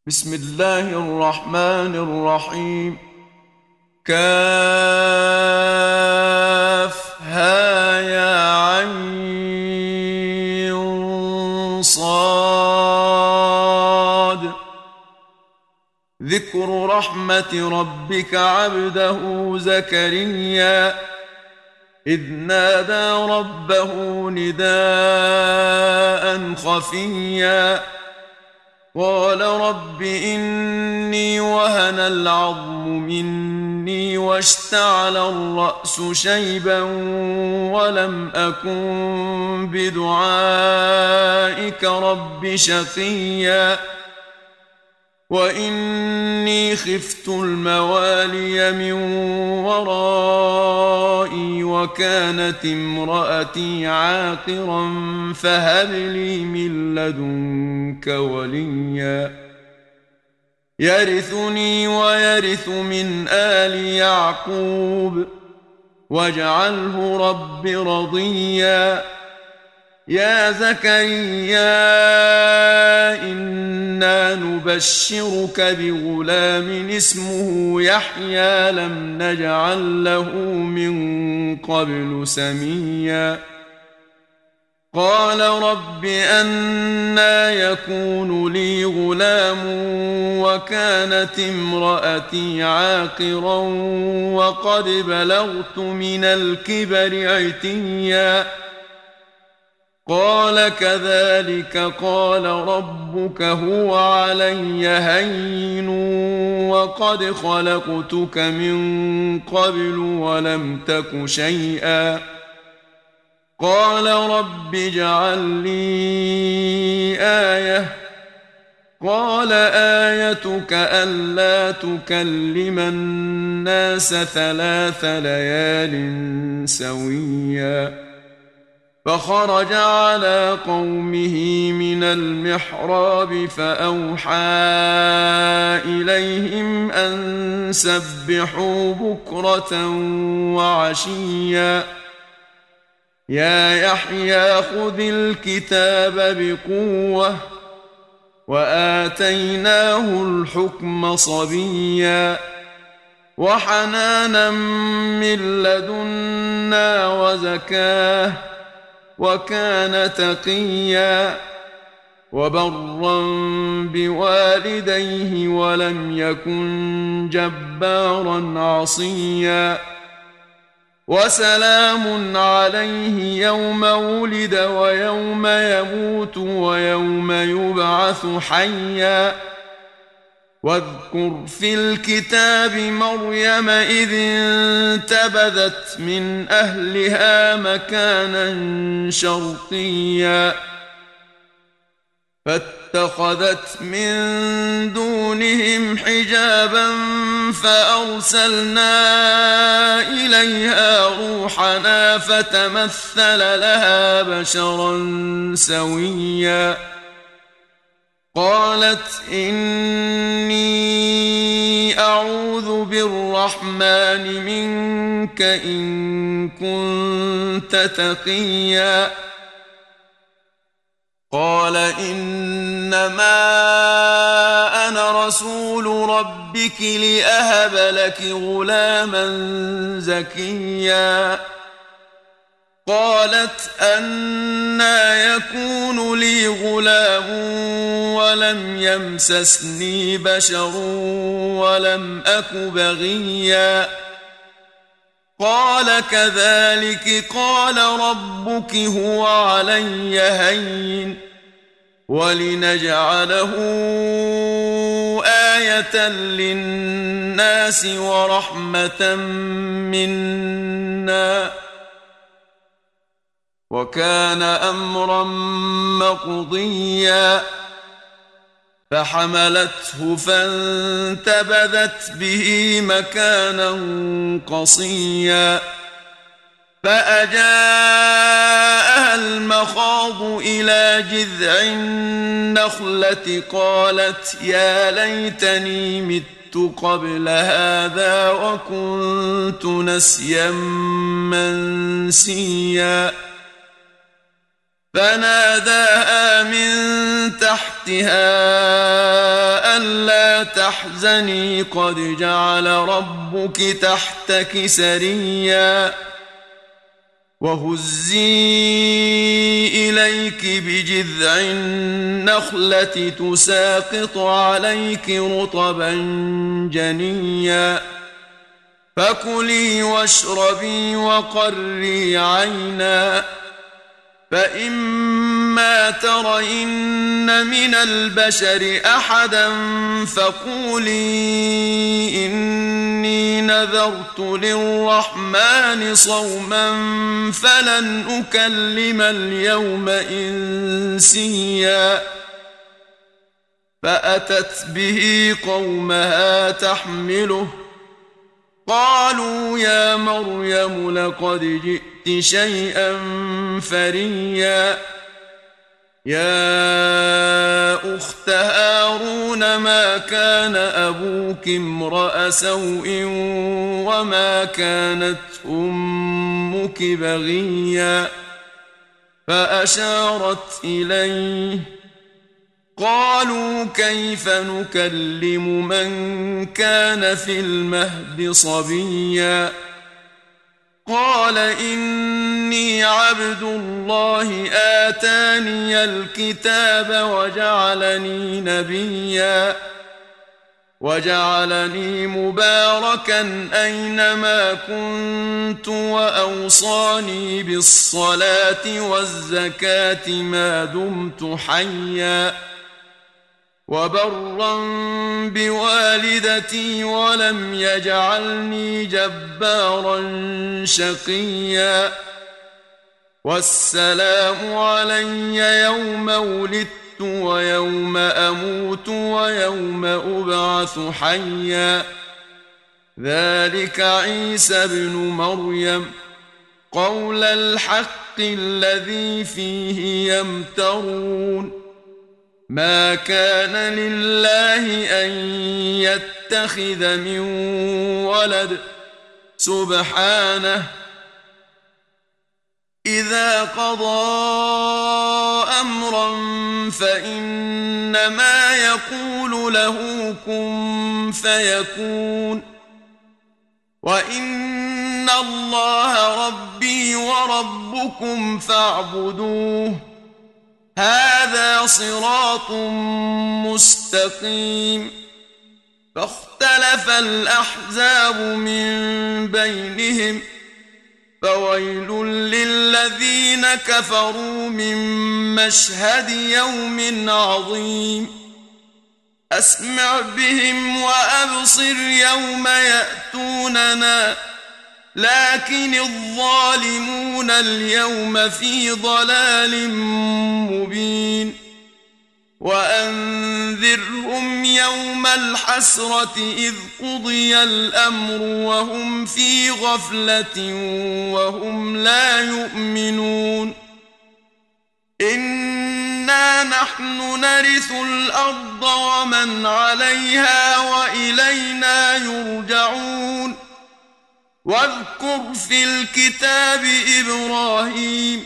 بسم الله الرحمن الرحيم. كافها يا عين صاد. ذكر رحمة ربك عبده زكريا إذ نادى ربه نداء خفيا قال رب إني وهن العظم مني واشتعل الرأس شيبا ولم أكن بدعائك رب شقيا وإني خفت الموالي من ورائي وكانت امرأتي عاقرا فهب لي من لدنك وليا يرثني ويرث من آل يعقوب واجعله رب رضيا يا زكريا إنا نبشرك بغلام اسمه يحيى لم نجعل له من قبل سميا قال رب أنى يكون لي غلام وكانت امرأتي عاقرا وقد بلغت من الكبر عتيا قال كذلك قال ربك هو علي هين وقد خلقتك من قبل ولم تك شيئا قال رب اجعل لي آية قال آيتك ألا تكلم الناس 3 ليال سويا فخرج على قومه من المحراب فأوحى إليهم أن سبحوا بكرة وعشيا يا يحيى خذ الكتاب بقوة وآتيناه الحكم صبيا وحنانا من لدنا وزكاه وكان تقيا وبرا بوالديه ولم يكن جبارا عصيا وسلام عليه يوم ولد ويوم يموت ويوم يبعث حيا واذكر في الكتاب مريم إذ انتبذت من أهلها مكانا شرقيا فاتخذت من دونهم حجابا فأرسلنا إليها روحنا فتمثل لها بشرا سويا قالت إني أعوذ بالرحمن منك إن كنت تقيا قال إنما أنا رسول ربك لأهب لك غلاما زكيا قالت أنى يكون لي غلام ولم يمسسني بشر ولم أك بغيا قال كذلك قال ربك هو علي هين ولنجعله آية للناس ورحمة منا وكان أمرا مقضيا فحملته فانتبذت به مكانا قصيا فأجاءها المخاض إلى جذع النخلة قالت يا ليتني مت قبل هذا وكنت نسيا منسيا فناداها من تحتها ألا تحزني قد جعل ربك تحتك سريا وهزي إليك بجذع النخلة تساقط عليك رطبا جنيا فكلي واشربي وقري عينا فإما ترين من البشر أحدا فقولي إني نذرت للرحمن صوما فلن أكلم اليوم إنسيا فأتت به قومها تحمله قالوا يا مريم لقد جئت شيئا فريا يا أخت هارون ما كان أبوك امرأ سوء وما كانت أمك بغيا فأشارت إليه قالوا كيف نكلم من كان في المهد صبيا قال إني عبد الله آتاني الكتاب وجعلني نبيا وجعلني مباركا أينما كنت وأوصاني بالصلاة والزكاة ما دمت حيا وبرا بوالدتي ولم يجعلني جبارا شقيا والسلام علي يوم ولدت ويوم أموت ويوم أبعث حيا ذلك عيسى ابن مريم قول الحق الذي فيه يمترون ما كان لله أن يتخذ من ولد سبحانه إذا قضى أمرا فإنما يقول له كن فيكون وإن الله ربي وربكم فاعبدوه هذا صراط مستقيم فاختلف الأحزاب من بينهم فويل للذين كفروا من مشهد يوم عظيم أسمع بهم وأبصر يوم يأتوننا لكن الظالمون اليوم في ضلال مبين وأنذرهم يوم الحسرة إذ قضي الأمر وهم في غفلة وهم لا يؤمنون إنا نحن نرث الأرض ومن عليها وإلينا يرجعون واذكر في الكتاب إبراهيم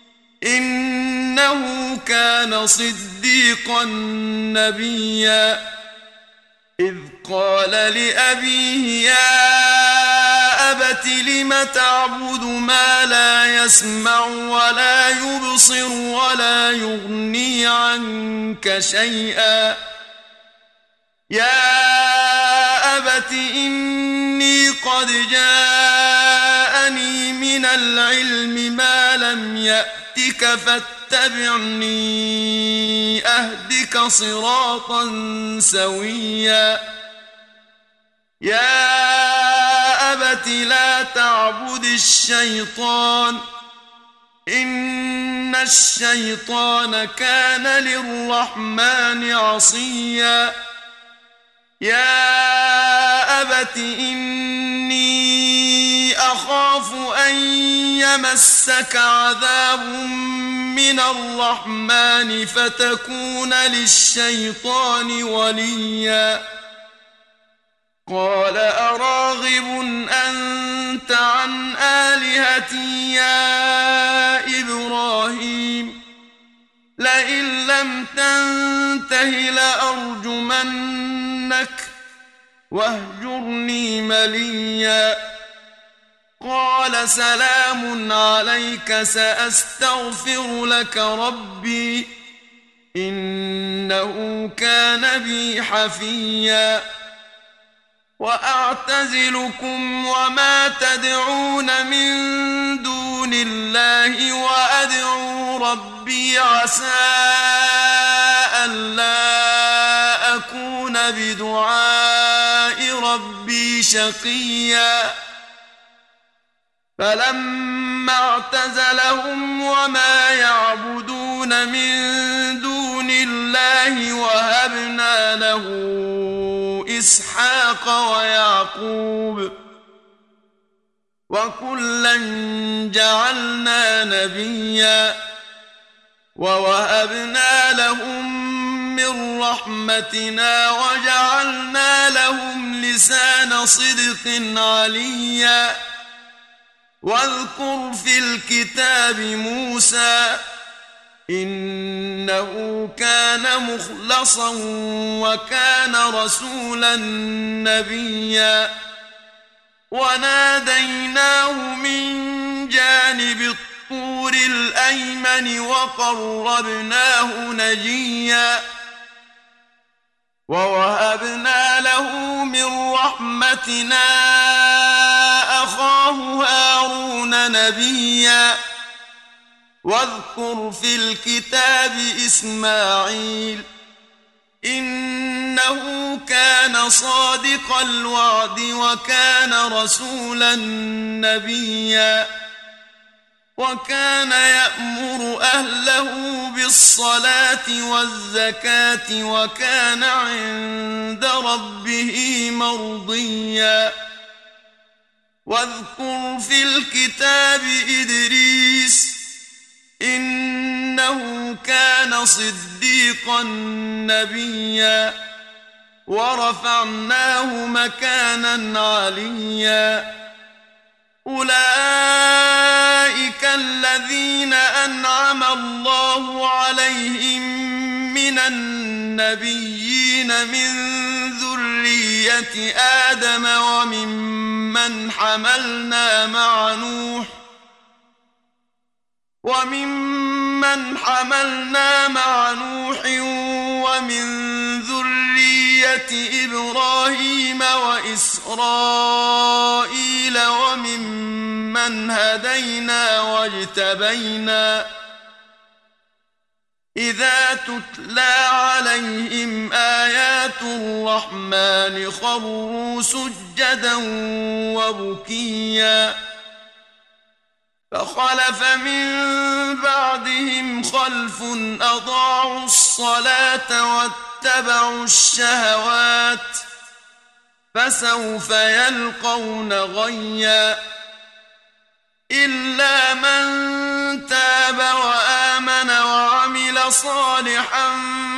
إنه كان صديقا نبيا إذ قال لأبيه يا أبت لم تعبد ما لا يسمع ولا يبصر ولا يغني عنك شيئا يا أبت إني قد جاءني من العلم ما لم يأتك فاتبعني أهدك صراطا سويا يا أبت لا تعبد الشيطان إن الشيطان كان للرحمن عصيا يا أبت إني أخاف أن يمسك عذاب من الرحمن فتكون للشيطان وليا قال أراغب أنت عن آلهتي يا إبراهيم لئن لم تنته لأرجمنك واهجرني مليا قال سلام عليك سأستغفر لك ربي إنه كان بي حفيا وأعتزلكم وما تدعون من دون الله وأدعو ربي عسى ألا أكون بدعاء ربي شقيا فلما اعتزلهم وما يعبدون من دون الله وهبنا له إسحاق ويعقوب وكلا جعلنا نبيا ووهبنا لهم من رحمتنا وجعلنا لهم لسان صدق عليا واذكر في الكتاب موسى إنه كان مخلصا وكان رسولا نبيا وناديناه من جانب الطور الأيمن وقربناه نجيا ووهبنا له من رحمتنا أخاه هارون نبيا واذكر في الكتاب إسماعيل إنه كان صادق الوعد وكان رسولا نبيا وكان يأمر أهله بالصلاة والزكاة وكان عند ربه مرضيا واذكر في الكتاب إدريس إنه كان صديقا نبيا ورفعناه مكانا عليا أولئك الذين أنعم الله عليهم من النبيين من ذرية آدم وممن حملنا مع نوح ومن ذرية إبراهيم وإسرائيل وممن هدينا واجتبينا إذا تتلى عليهم آيات الرحمن خروا سجدا وبكيا فخلف من بعدهم خلف أضاعوا الصلاة واتبعوا الشهوات فسوف يلقون غيا إلا من تاب وآمن وعمل صالحا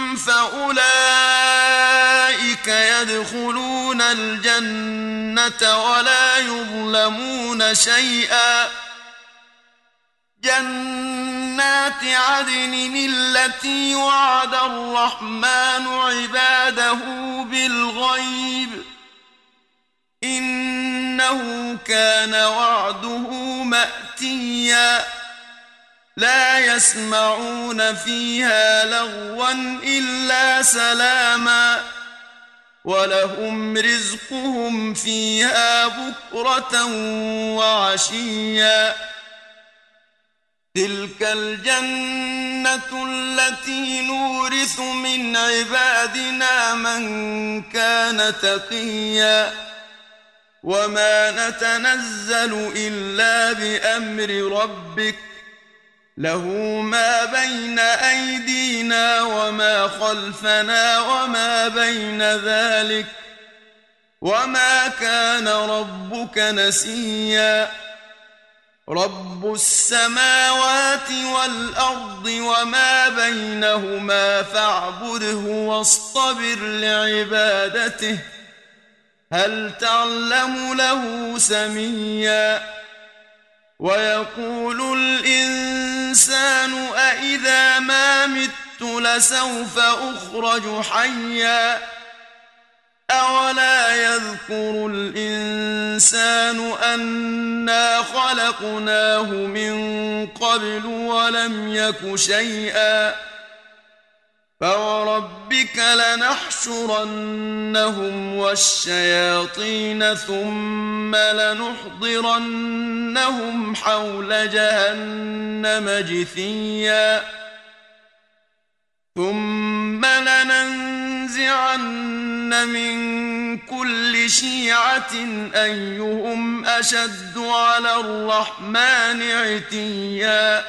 فأولئك يدخلون الجنة ولا يظلمون شيئا جنات عدن التي وعد الرحمن عباده بالغيب إنه كان وعده مأتيا لا يسمعون فيها لغوا إلا سلاما ولهم رزقهم فيها بكرة وعشيا تلك الجنة التي نورث من عبادنا من كان تقيا وما نتنزل إلا بأمر ربك له ما بين أيدينا وما خلفنا وما بين ذلك وما كان ربك نسيا رب السماوات والأرض وما بينهما فاعبده واصطبر لعبادته هل تعلم له سميا ويقول الإنسان أإذا ما مت لسوف أخرج حيا أولا يذكر الإنسان أنا خلقناه من قبل ولم يك شيئا فوربك لنحشرنهم والشياطين ثم لنحضرنهم حول جهنم جثيا ثم لننزعن من كل شيعة أيهم أشد على الرحمن عتيا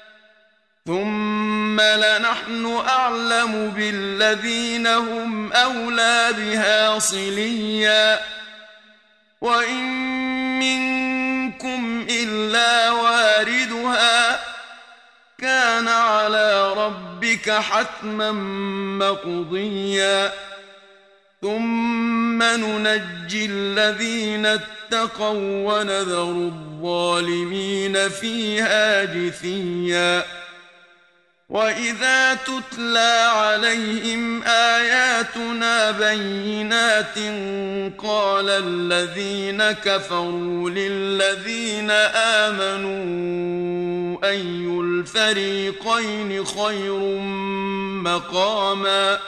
ثم لنحن أعلم بالذين هم أولى بها صليا وإن منكم إلا واردها كان على ربك حتما مقضيا ثم ننجي الذين اتقوا ونذر الظالمين فيها جثيا وإذا تتلى عليهم آياتنا بينات قال الذين كفروا للذين آمنوا أي الفريقين خير مقاما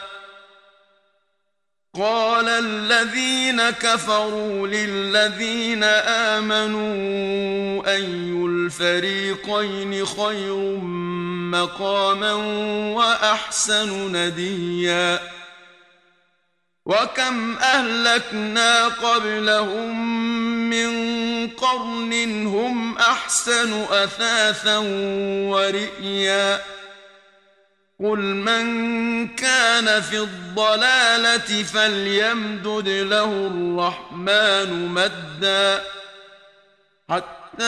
قال الذين كفروا للذين آمنوا أي الفريقين خير مقاما وأحسن نديا وكم أهلكنا قبلهم من قرن هم أحسن أثاثا ورئيا قل من كان في الضلالة فليمدد له الرحمن مدا حتى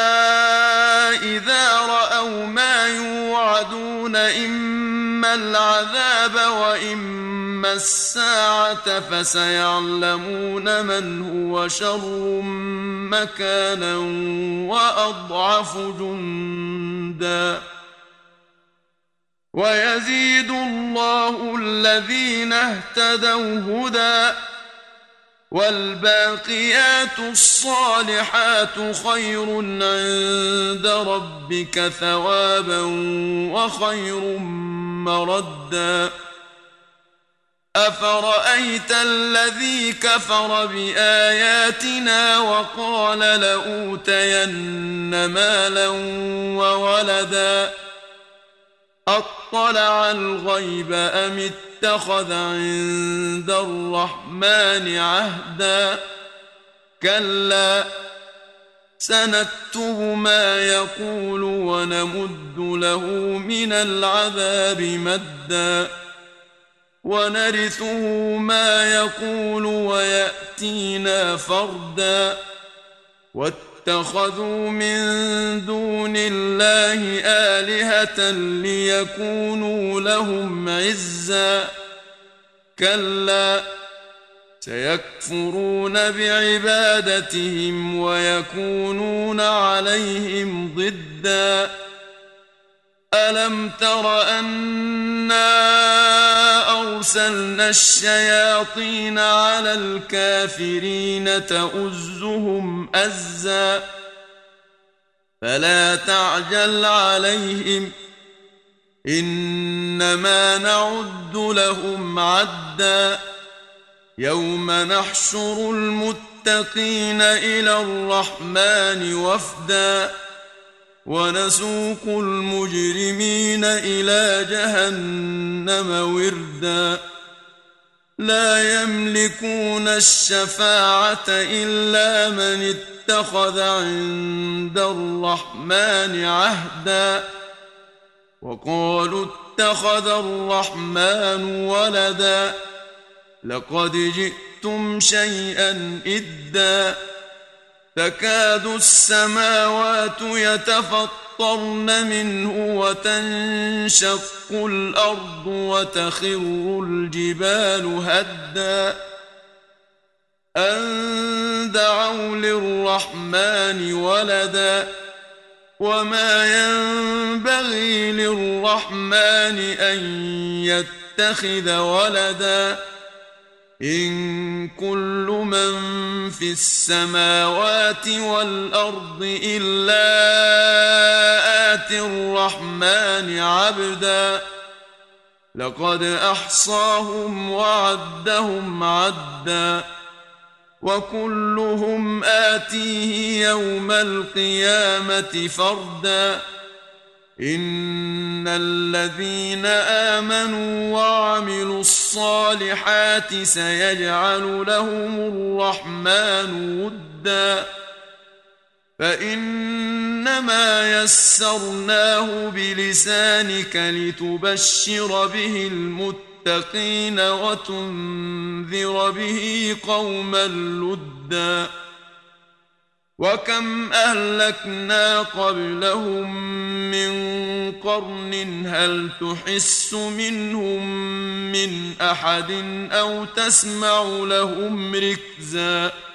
إذا رأوا ما يوعدون إما العذاب وإما الساعة فسيعلمون من هو شر مكانا وأضعف جندا ويزيد الله الذين اهتدوا هدى والباقيات الصالحات خير عند ربك ثوابا وخير مردا أفرأيت الذي كفر بآياتنا وقال لأوتين مالا وولدا أطلع الغيب أم اتخذ عند الرحمن عهدا كلا سنكتب ما يقول ونمد له من العذاب مدا ونرثه ما يقول ويأتينا فردا واتخذوا من دون الله آلهة ليكونوا لهم عزا كلا سيكفرون بعبادتهم ويكونون عليهم ضدا ألم تر أنا أرسلنا الشياطين على الكافرين تؤزهم أزا فلا تعجل عليهم إنما نعد لهم عدا يوم نحشر المتقين إلى الرحمن وفدا ونسوق المجرمين إلى جهنم وردا لا يملكون الشفاعة إلا من اتخذ عند الرحمن عهدا وقالوا اتخذ الرحمن ولدا لقد جئتم شيئا إدا تكاد السماوات يتفطرن منه وتنشق الأرض وتخر الجبال هدا أن دعوا للرحمن ولدا وما ينبغي للرحمن أن يتخذ ولدا إن كل من في السماوات والأرض إلا آتي الرحمن عبدا لقد أحصاهم وعدهم عدا وكلهم آتيه يوم القيامة فردا إن الذين آمنوا وعملوا الصالحات سيجعل لهم الرحمن ودا فإنما يسرناه بلسانك لتبشر به المتقين وتنذر به قوما لدا وكم أهلكنا قبلهم من قرن هل تحس منهم من أحد أو تسمع لهم ركزا